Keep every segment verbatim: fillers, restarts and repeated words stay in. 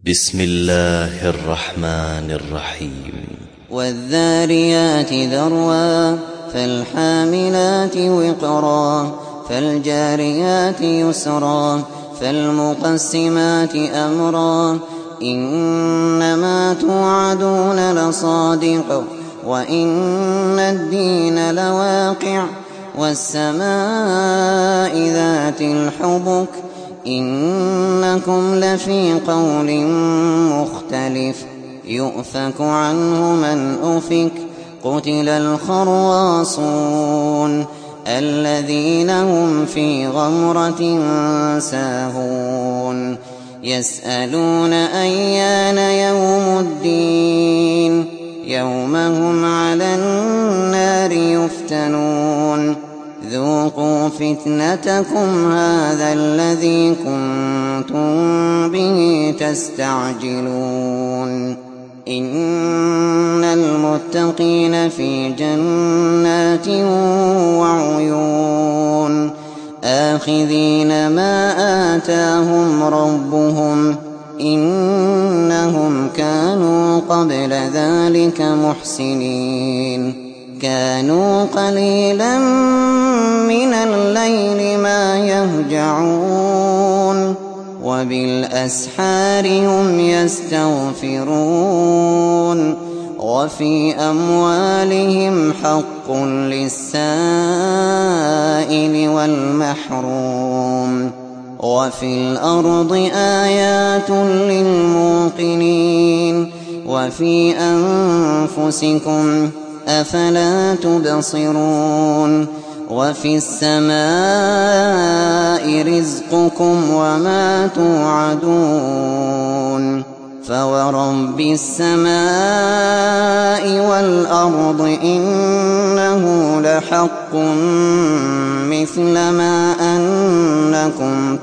بسم الله الرحمن الرحيم والذاريات ذروا فالحاملات وقرا فالجاريات يسرا فالمقسمات أمرا إنما توعدون لصادق وإن الدين لواقع والسماء ذات الحبك إنكم لفي قول مختلف يؤفك عنه من أفك قتل الخراصون الذين هم في غمرة ساهون يسألون أيان يوم الدين يوم هم على النار يفتنون ذوقوا فتنتكم هذا الذي كنتم به تستعجلون إن المتقين في جنات وعيون آخذين ما آتاهم ربهم إنهم كانوا قبل ذلك محسنين كانوا قليلا من الليل ما يهجعون وبالأسحار هم يستغفرون وفي أموالهم حق للسائل والمحروم وفي الأرض آيات للموقنين وفي أنفسكم أفلا تبصرون وفي السماء رزقكم وما توعدون فورب السماء والأرض إنه لحق مثل ما أنكم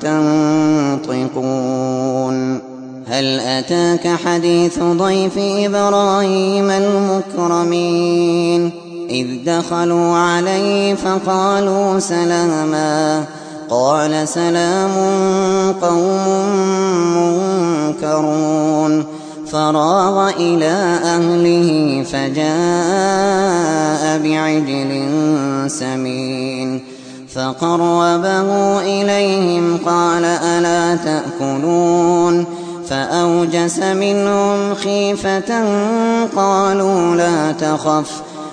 تنطقون هل أتاك حديث ضيف إبراهيم المكرمين إذ دخلوا عليه فقالوا سلاما قال سلام قوم منكرون فراغ إلى أهله فجاء بعجل سمين فقربه إليهم قال ألا تأكلون فأوجس منهم خيفة قالوا لا تخف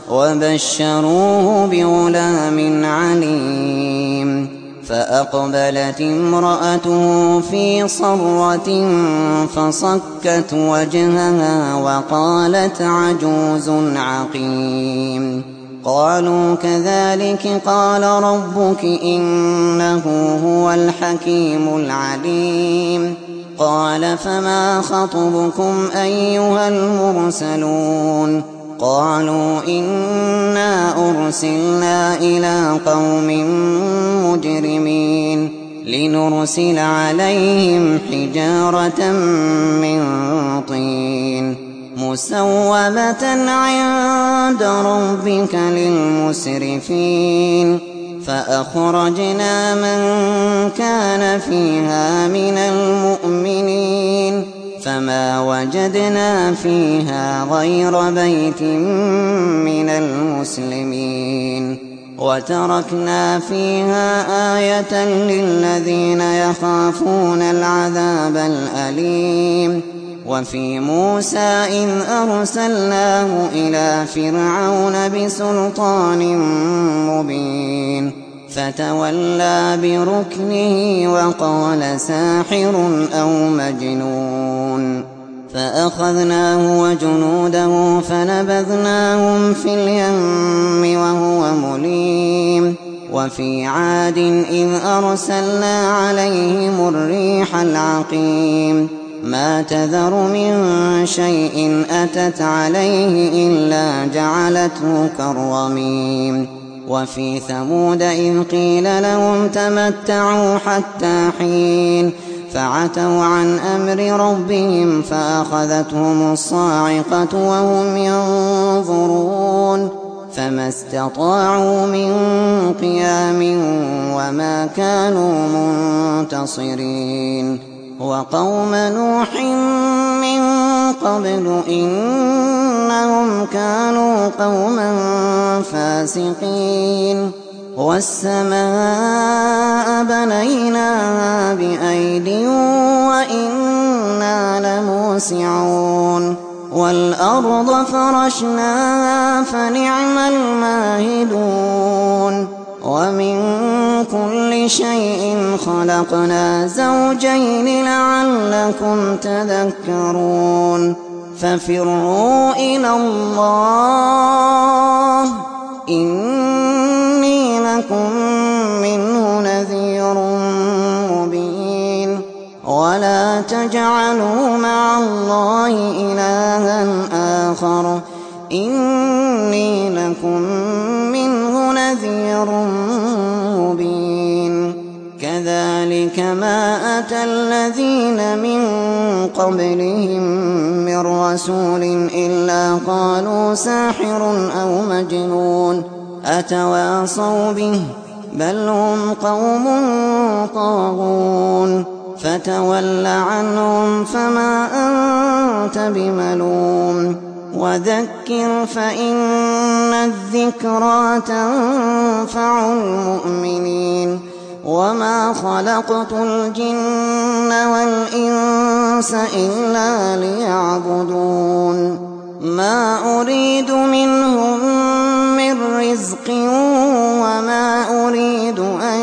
وبشروه بغلام عليم فأقبلت امرأته في صرة فصكت وجهها وقالت عجوز عقيم قالوا كذلك قال ربك إنه هو الحكيم العليم قال فما خطبكم أيها المرسلون قالوا إنا أرسلنا إلى قوم مجرمين لنرسل عليهم حجارة من طين مسومة عند ربك للمسرفين فأخرجنا من كان فيها من المؤمنين فما وجدنا فيها غير بيت من المسلمين وتركنا فيها آية للذين يخافون العذاب الأليم وفي موسى إذ أرسلناه إلى فرعون بسلطان مبين فتولى بركنه وقال ساحر أو مجنون فأخذناه وجنوده فنبذناهم في اليم وهو مليم وفي عاد إذ أرسلنا عليهم الريح العقيم ما تذر من شيء أتت عليه إلا جعلته كالرميم وفي ثمود إذ قيل لهم تمتعوا حتى حين فعتوا عن أمر ربهم فأخذتهم الصاعقة وهم ينظرون فما استطاعوا من قيام وما كانوا منتصرين وقوم نوح قبل إنهم كانوا قوما فاسقين والسماء بنيناها بأيد وإنا لموسعون والأرض فرشناها فنعم الماهدون ومن كل شيء خلقنا زوجين لعلكم تذكرون ففروا إلى الله إني لكم منه نذير مبين ولا تجعلوا مع الله إلها آخر إني لكم منه نذير مبين كذلك ما أتى الذين من قبلهم من رسول إلا قالوا ساحر أو مجنون أتواصوا به بل هم قوم طاغون فتول عنهم فما أنت بملوم وذكر فإن الذكرى تنفع المؤمنين وما خلقت الجن والإنس إلا ليعبدون ما أريد منهم من رزق وما أريد أن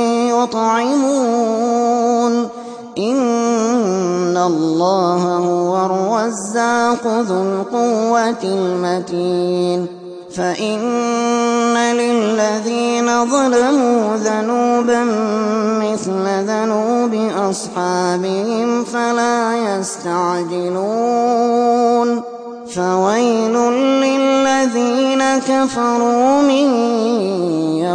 يطعمون إن الله هو الرزاق ذو القوة المتين فإن للذين ظلموا ذنوبا مثل ذنوب أصحابهم فلا يستعجلون فويل للذين كفروا من